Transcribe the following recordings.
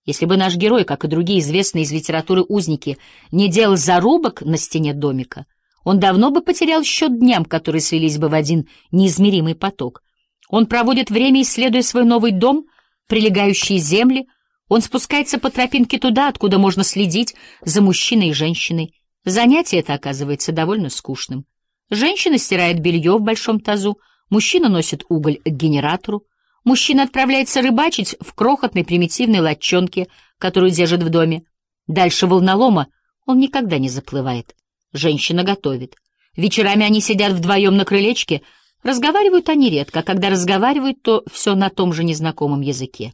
Если бы наш герой, как и другие известные из литературы узники, не делал зарубок на стене домика, он давно бы потерял счет дням, которые слились бы в один неизмеримый поток. Он проводит время, исследуя свой новый дом, прилегающие земли. Он спускается по тропинке туда, откуда можно следить за мужчиной и женщиной. Занятие это оказывается довольно скучным. Женщина стирает белье в большом тазу, мужчина носит уголь к генератору, мужчина отправляется рыбачить в крохотной примитивной лодчонке, которую держит в доме. Дальше волнолома он никогда не заплывает. Женщина готовит. Вечерами они сидят вдвоем на крылечке. Разговаривают они редко, а когда разговаривают, то все на том же незнакомом языке.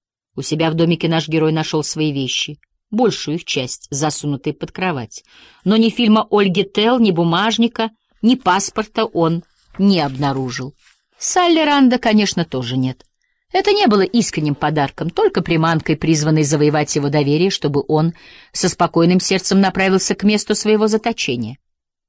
У себя в домике наш герой нашел свои вещи, большую их часть, засунутые под кровать. Но ни фильма Ольги Телл, ни бумажника, ни паспорта он не обнаружил. Салли Ранда, конечно, тоже нет. Это не было искренним подарком, только приманкой, призванной завоевать его доверие, чтобы он со спокойным сердцем направился к месту своего заточения.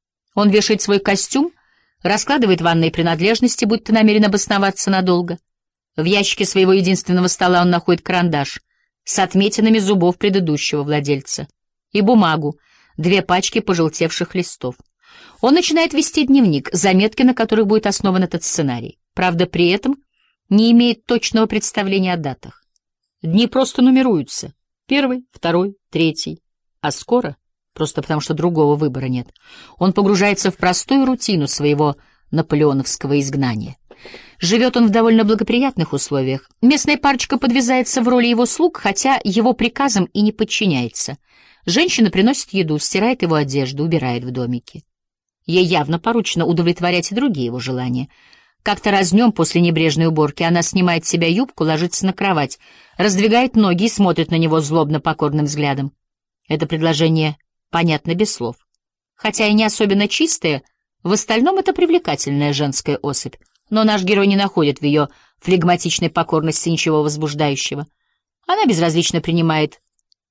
Он вешает свой костюм, раскладывает ванные принадлежности, будто намерен обосноваться надолго. В ящике своего единственного стола он находит карандаш с отметинами зубов предыдущего владельца и бумагу, 2 пачки пожелтевших листов. Он начинает вести дневник, заметки на которых будет основан этот сценарий. Правда, при этом не имеет точного представления о датах. Дни просто нумеруются. 1, 2, 3. А скоро, просто потому что другого выбора нет, он погружается в простую рутину своего наполеоновского изгнания. Живет он в довольно благоприятных условиях. Местная парочка подвязается в роли его слуг, хотя его приказам и не подчиняется. Женщина приносит еду, стирает его одежду, убирает в домике. Ей явно поручено удовлетворять и другие его желания. Как-то раз днем после небрежной уборки она снимает с себя юбку, ложится на кровать, раздвигает ноги и смотрит на него злобно-покорным взглядом. Это предложение понятно без слов. Хотя и не особенно чистое, в остальном это привлекательная женская особь. Но наш герой не находит в ее флегматичной покорности ничего возбуждающего. Она безразлично принимает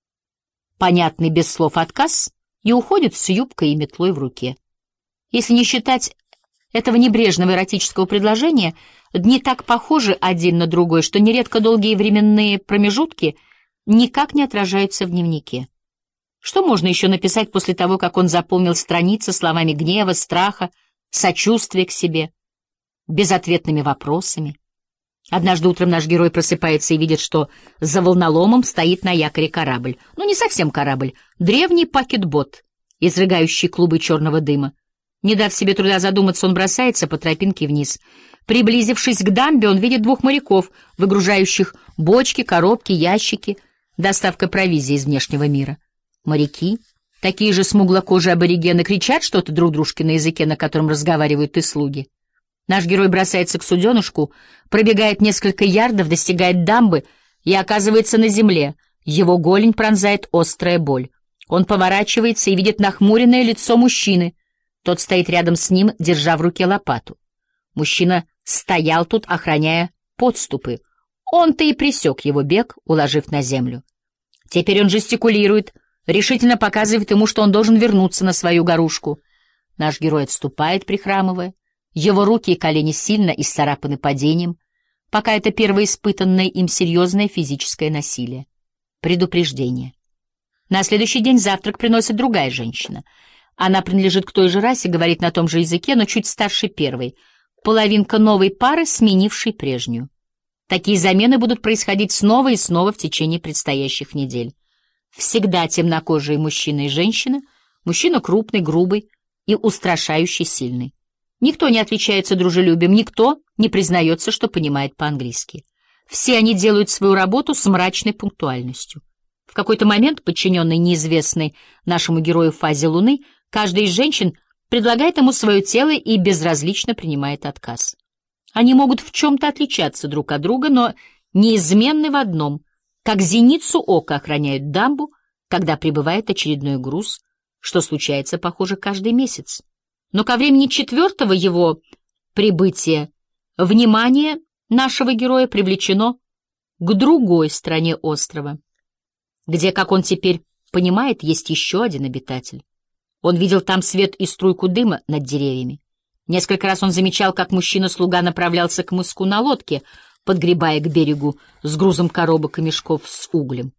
понятный без слов отказ и уходит с юбкой и метлой в руке. Если не считать этого небрежного эротического предложения, дни так похожи один на другой, что нередко долгие временные промежутки никак не отражаются в дневнике. Что можно еще написать после того, как он заполнил страницы словами гнева, страха, сочувствия к себе, безответными вопросами? Однажды утром наш герой просыпается и видит, что за волноломом стоит на якоре корабль. Ну, не совсем корабль, древний пакетбот, изрыгающий клубы черного дыма. Не дав себе труда задуматься, он бросается по тропинке вниз. Приблизившись к дамбе, он видит 2 моряков, выгружающих бочки, коробки, ящики, доставка провизии из внешнего мира. Моряки, такие же смуглокожие аборигены, кричат что-то друг дружке на языке, на котором разговаривают и слуги. Наш герой бросается к суденышку, пробегает несколько ярдов, достигает дамбы и оказывается на земле. Его голень пронзает острая боль. Он поворачивается и видит нахмуренное лицо мужчины. Тот стоит рядом с ним, держа в руке лопату. Мужчина стоял тут, охраняя подступы. Он-то и пресек его бег, уложив на землю. Теперь он жестикулирует, решительно показывает ему, что он должен вернуться на свою горушку. Наш герой отступает, прихрамывая. Его руки и колени сильно исцарапаны падением, пока это первое испытанное им серьезное физическое насилие. Предупреждение. На следующий день завтрак приносит другая женщина. Она принадлежит к той же расе, говорит на том же языке, но чуть старше первой. Половинка новой пары, сменившей прежнюю. Такие замены будут происходить снова и снова в течение предстоящих недель. Всегда темнокожие мужчина и женщина, мужчина крупный, грубый и устрашающе сильный. Никто не отличается дружелюбием, никто не признается, что понимает по-английски. Все они делают свою работу с мрачной пунктуальностью. В какой-то момент, подчиненный неизвестной нашему герою фазе Луны, каждая из женщин предлагает ему свое тело и безразлично принимает отказ. Они могут в чем-то отличаться друг от друга, но неизменны в одном, как зеницу ока охраняют дамбу, когда прибывает очередной груз, что случается, похоже, каждый месяц. Но ко времени 4-го его прибытия внимание нашего героя привлечено к другой стороне острова, где, как он теперь понимает, есть еще один обитатель. Он видел там свет и струйку дыма над деревьями. Несколько раз он замечал, как мужчина-слуга направлялся к мыску на лодке, подгребая к берегу с грузом коробок и мешков с углем.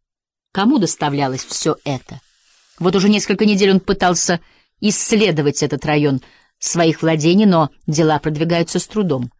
Кому доставлялось все это? Вот уже несколько недель он пытался исследовать этот район своих владений, но дела продвигаются с трудом.